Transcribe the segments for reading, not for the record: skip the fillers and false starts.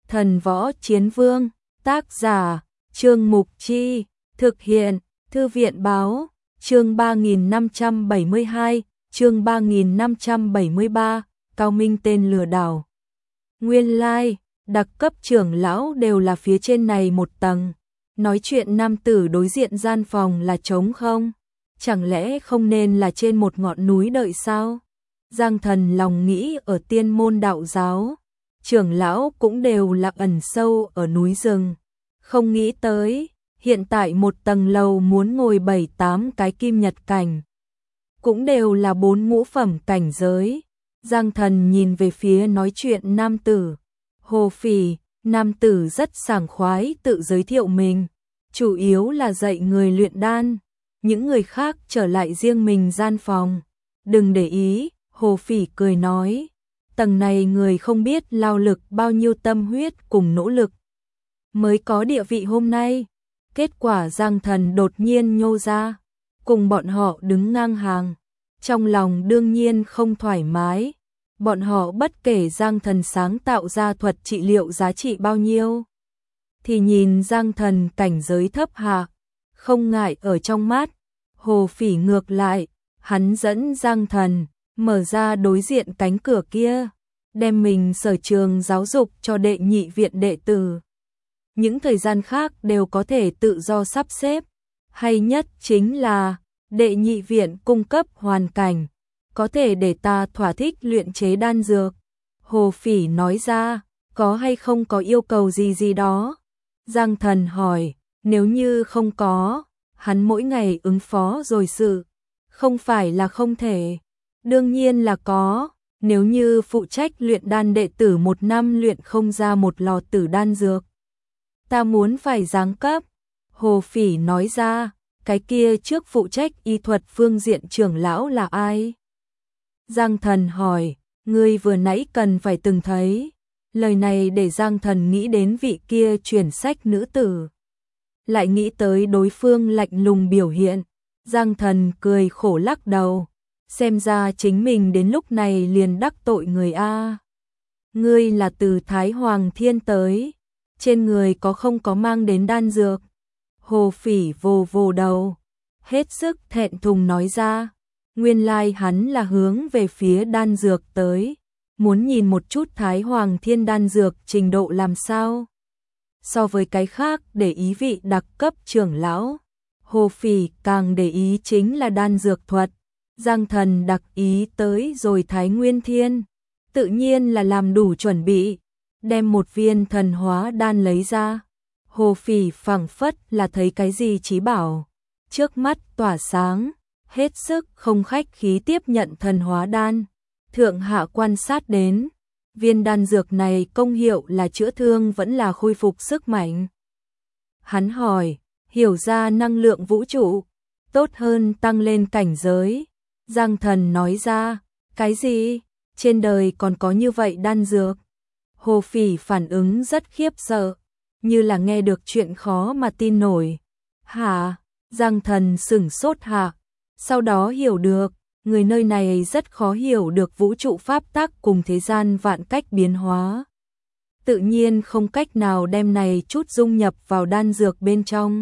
Thần Võ Chiến Vương, tác giả, Trương Mục Chi, thực hiện, Thư viện Báo, chương 3572, chương 3573, Cao Minh tên lừa đảo. Nguyên lai, đặc cấp trưởng lão đều là phía trên này một tầng. Nói chuyện nam tử đối diện gian phòng là trống không? Chẳng lẽ không nên là trên một ngọn núi đợi sao? Giang Thần lòng nghĩ ở Tiên Môn đạo giáo, trưởng lão cũng đều là ẩn sâu ở núi rừng. Không nghĩ tới, hiện tại một tầng lầu muốn ngồi 7-8 cái kim nhật cảnh. Cũng đều là 4 ngũ phẩm cảnh giới. Giang Thần nhìn về phía nói chuyện nam tử. Hồ Phỉ, nam tử rất sảng khoái tự giới thiệu mình. Chủ yếu là dạy người luyện đan. Những người khác trở lại riêng mình gian phòng. Đừng để ý, Hồ Phỉ cười nói. Tầng này người không biết lao lực bao nhiêu tâm huyết cùng nỗ lực mới có địa vị hôm nay. Kết quả Giang Thần đột nhiên nhô ra, cùng bọn họ đứng ngang hàng. Trong lòng đương nhiên không thoải mái. Bọn họ bất kể Giang Thần sáng tạo ra thuật trị liệu giá trị bao nhiêu, thì nhìn Giang Thần cảnh giới thấp hạ, không ngại ở trong mắt. Hồ Phỉ ngược lại, hắn dẫn Giang Thần mở ra đối diện cánh cửa kia, đem mình sở trường giáo dục cho đệ nhị viện đệ tử. Những thời gian khác đều có thể tự do sắp xếp. Hay nhất chính là đệ nhị viện cung cấp hoàn cảnh, có thể để ta thỏa thích luyện chế đan dược. Hồ Phỉ nói ra, có hay không có yêu cầu gì đó? Giang Thần hỏi, nếu như không có, hắn mỗi ngày ứng phó rồi sự. Không phải là không thể. Đương nhiên là có. Nếu như phụ trách luyện đan đệ tử 1 năm luyện không ra một lò tử đan dược, ta muốn phải giáng cấp. Hồ Phỉ nói ra, cái kia trước phụ trách y thuật phương diện trưởng lão là ai? Giang Thần hỏi, ngươi vừa nãy cần phải từng thấy. Lời này để Giang Thần nghĩ đến vị kia truyền sách nữ tử. Lại nghĩ tới đối phương lạnh lùng biểu hiện. Giang Thần cười khổ lắc đầu. Xem ra chính mình đến lúc này liền đắc tội người a. Ngươi là từ Thái Hoàng Thiên tới, trên người có không có mang đến đan dược? Hồ Phỉ vồ vồ đầu, hết sức thẹn thùng nói ra. Nguyên lai hắn là hướng về phía đan dược tới, muốn nhìn một chút Thái Hoàng Thiên đan dược trình độ làm sao. So với cái khác để ý vị đặc cấp trưởng lão, Hồ Phỉ càng để ý chính là đan dược thuật. Giang Thần đặc ý tới rồi Thái Nguyên Thiên, tự nhiên là làm đủ chuẩn bị, đem một viên thần hóa đan lấy ra. Hồ Phỉ phảng phất là thấy cái gì chí bảo, trước mắt tỏa sáng, hết sức không khách khí tiếp nhận thần hóa đan. Thượng hạ quan sát đến, viên đan dược này công hiệu là chữa thương vẫn là khôi phục sức mạnh. Hắn hỏi, hiểu ra năng lượng vũ trụ, tốt hơn tăng lên cảnh giới. Giang Thần nói ra, cái gì? Trên đời còn có như vậy đan dược? Hồ Phỉ phản ứng rất khiếp sợ, như là nghe được chuyện khó mà tin nổi. Hả? Giang Thần sửng sốt hạ, sau đó hiểu được, người nơi này rất khó hiểu được vũ trụ pháp tắc cùng thế gian vạn cách biến hóa. Tự nhiên không cách nào đem này chút dung nhập vào đan dược bên trong.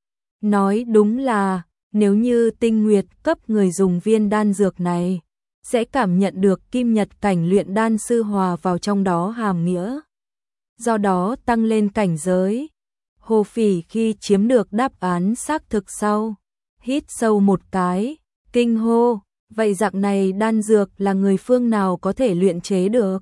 Nói đúng là, nếu như tinh nguyệt cấp người dùng viên đan dược này, sẽ cảm nhận được kim nhật cảnh luyện đan sư hòa vào trong đó hàm nghĩa. Do đó tăng lên cảnh giới. Hồ Phỉ khi chiếm được đáp án xác thực sau, hít sâu một cái, kinh hô, vậy dạng này đan dược là người phương nào có thể luyện chế được?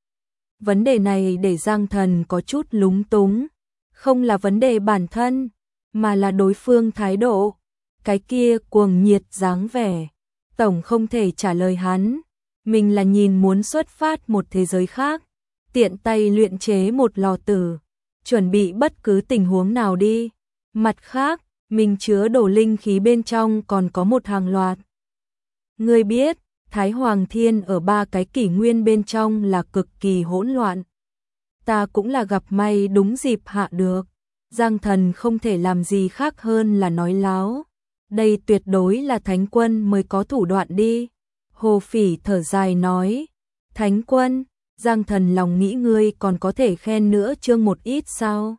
Vấn đề này để Giang Thần có chút lúng túng, không là vấn đề bản thân, mà là đối phương thái độ. Cái kia cuồng nhiệt dáng vẻ, tổng không thể trả lời hắn. Mình là nhìn muốn xuất phát một thế giới khác, tiện tay luyện chế một lò tử, chuẩn bị bất cứ tình huống nào đi. Mặt khác, mình chứa đồ linh khí bên trong còn có một hàng loạt. Ngươi biết, Thái Hoàng Thiên ở 3 cái kỷ nguyên bên trong là cực kỳ hỗn loạn. Ta cũng là gặp may đúng dịp hạ được. Giang Thần không thể làm gì khác hơn là nói láo. Đây tuyệt đối là thánh quân mới có thủ đoạn đi. Hồ Phỉ thở dài nói, thánh quân, Giang Thần lòng nghĩ ngươi còn có thể khen nữa chương một ít sao?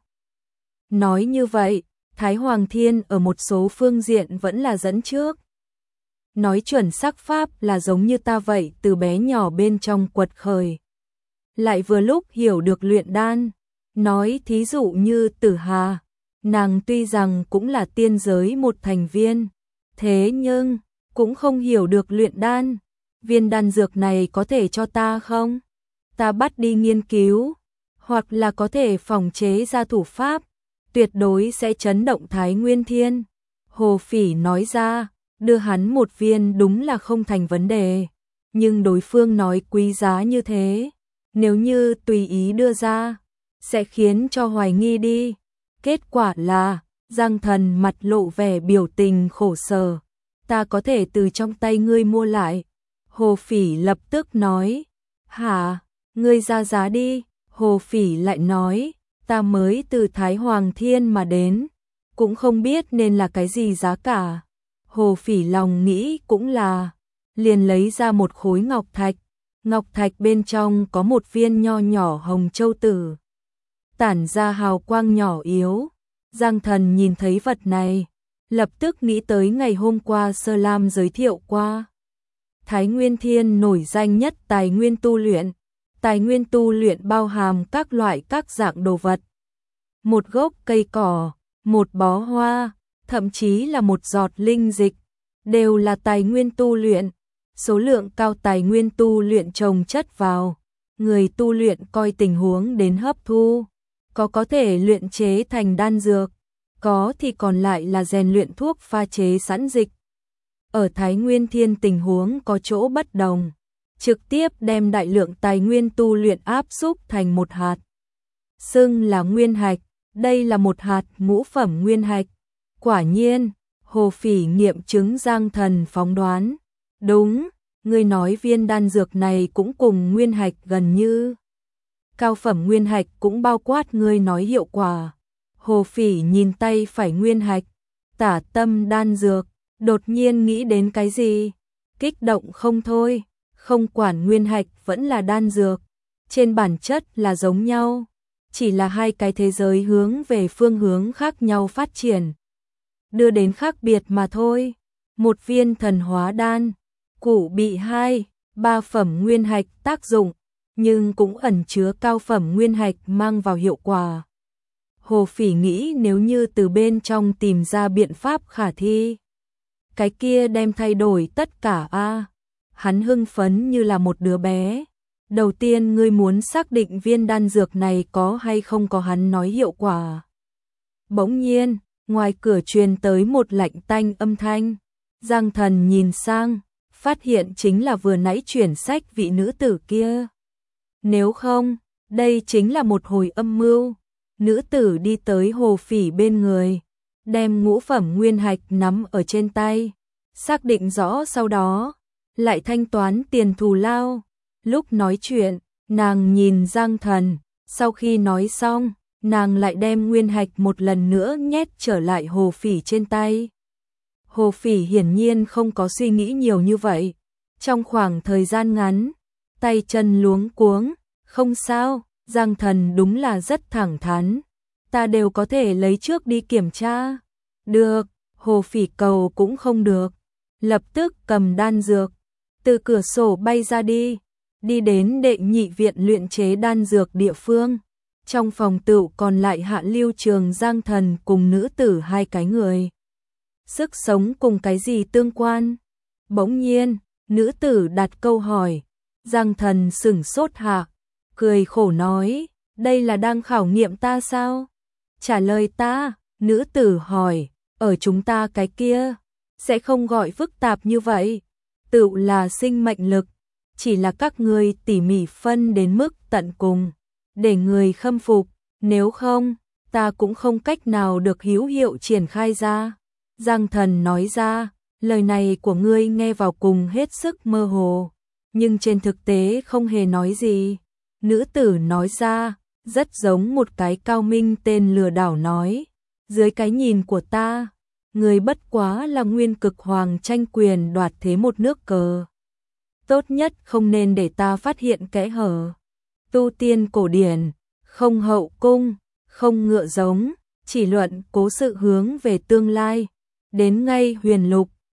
Nói như vậy, Thái Hoàng Thiên ở một số phương diện vẫn là dẫn trước. Nói chuẩn xác pháp là giống như ta vậy, từ bé nhỏ bên trong quật khởi. Lại vừa lúc hiểu được luyện đan. Nói thí dụ như Tử Hà, nàng tuy rằng cũng là tiên giới một thành viên, thế nhưng cũng không hiểu được luyện đan. Viên đan dược này có thể cho ta không? Ta bắt đi nghiên cứu, hoặc là có thể phòng chế ra thủ pháp, tuyệt đối sẽ chấn động Thái Nguyên Thiên. Hồ Phỉ nói ra, đưa hắn một viên đúng là không thành vấn đề, nhưng đối phương nói quý giá như thế, nếu như tùy ý đưa ra, sẽ khiến cho hoài nghi đi. Kết quả là, Giang Thần mặt lộ vẻ biểu tình khổ sở, ta có thể từ trong tay ngươi mua lại. Hồ Phỉ lập tức nói, hả, ngươi ra giá đi. Hồ Phỉ lại nói, ta mới từ Thái Hoàng Thiên mà đến, cũng không biết nên là cái gì giá cả. Hồ Phỉ lòng nghĩ cũng là, liền lấy ra một khối ngọc thạch bên trong có một viên nho nhỏ hồng châu tử, tản ra hào quang nhỏ yếu. Giang Thần nhìn thấy vật này, lập tức nghĩ tới ngày hôm qua Sơ Lam giới thiệu qua. Thái Nguyên Thiên nổi danh nhất tài nguyên tu luyện. Tài nguyên tu luyện bao hàm các loại các dạng đồ vật. Một gốc cây cỏ, một bó hoa, thậm chí là một giọt linh dịch, đều là tài nguyên tu luyện. Số lượng cao tài nguyên tu luyện chồng chất vào, người tu luyện coi tình huống đến hấp thu. Có thể luyện chế thành đan dược, có thì còn lại là rèn luyện thuốc pha chế sẵn dịch. Ở Thái Nguyên Thiên tình huống có chỗ bất đồng, trực tiếp đem đại lượng tài nguyên tu luyện áp xúc thành một hạt, xưng là nguyên hạch. Đây là một hạt ngũ phẩm nguyên hạch. Quả nhiên, Hồ Phỉ nghiệm chứng Giang Thần phóng đoán. Đúng, ngươi nói viên đan dược này cũng cùng nguyên hạch gần như. Cao phẩm nguyên hạch cũng bao quát ngươi nói hiệu quả. Hồ Phỉ nhìn tay phải nguyên hạch, tả tâm đan dược, đột nhiên nghĩ đến cái gì, kích động không thôi. Không quản nguyên hạch vẫn là đan dược, trên bản chất là giống nhau, chỉ là hai cái thế giới hướng về phương hướng khác nhau phát triển, đưa đến khác biệt mà thôi. Một viên thần hóa đan, cụ bị 2, 3 phẩm nguyên hạch tác dụng, nhưng cũng ẩn chứa cao phẩm nguyên hạch mang vào hiệu quả. Hồ Phỉ nghĩ nếu như từ bên trong tìm ra biện pháp khả thi, cái kia đem thay đổi tất cả a. Hắn hưng phấn như là một đứa bé. Đầu tiên ngươi muốn xác định viên đan dược này có hay không có hắn nói hiệu quả. Bỗng nhiên, ngoài cửa truyền tới một lạnh tanh âm thanh. Giang Thần nhìn sang, phát hiện chính là vừa nãy chuyển sách vị nữ tử kia. Nếu không, đây chính là một hồi âm mưu. Nữ tử đi tới Hồ Phỉ bên người, đem ngũ phẩm nguyên hạch nắm ở trên tay, xác định rõ sau đó lại thanh toán tiền thù lao. Lúc nói chuyện, nàng nhìn Giang Thần, sau khi nói xong, nàng lại đem nguyên hạch một lần nữa nhét trở lại Hồ Phỉ trên tay. Hồ Phỉ hiển nhiên không có suy nghĩ nhiều như vậy. Trong khoảng thời gian ngắn, tay chân luống cuống, không sao, Giang Thần đúng là rất thẳng thắn. Ta đều có thể lấy trước đi kiểm tra. Được, Hồ Phỉ cầu cũng không được. Lập tức cầm đan dược, từ cửa sổ bay ra đi đến đệ nhị viện luyện chế đan dược địa phương. Trong phòng tựu còn lại Hạ Lưu Trường, Giang Thần cùng nữ tử hai cái người. Sức sống cùng cái gì tương quan? Bỗng nhiên, nữ tử đặt câu hỏi. Giang Thần sửng sốt hạ, cười khổ nói, đây là đang khảo nghiệm ta sao? Trả lời ta, nữ tử hỏi, ở chúng ta cái kia, sẽ không gọi phức tạp như vậy. Tựu là sinh mệnh lực, chỉ là các người tỉ mỉ phân đến mức tận cùng, để người khâm phục, nếu không, ta cũng không cách nào được hữu hiệu triển khai ra. Giang Thần nói ra, lời này của ngươi nghe vào cùng hết sức mơ hồ, nhưng trên thực tế không hề nói gì. Nữ tử nói ra, rất giống một cái cao minh tên lừa đảo nói, dưới cái nhìn của ta, người bất quá là nguyên cực hoàng tranh quyền đoạt thế một nước cờ. Tốt nhất không nên để ta phát hiện kẽ hở. tu tiên cổ điển, không hậu cung, không ngựa giống, chỉ luận cố sự hướng về tương lai. Đến ngay huyền lục,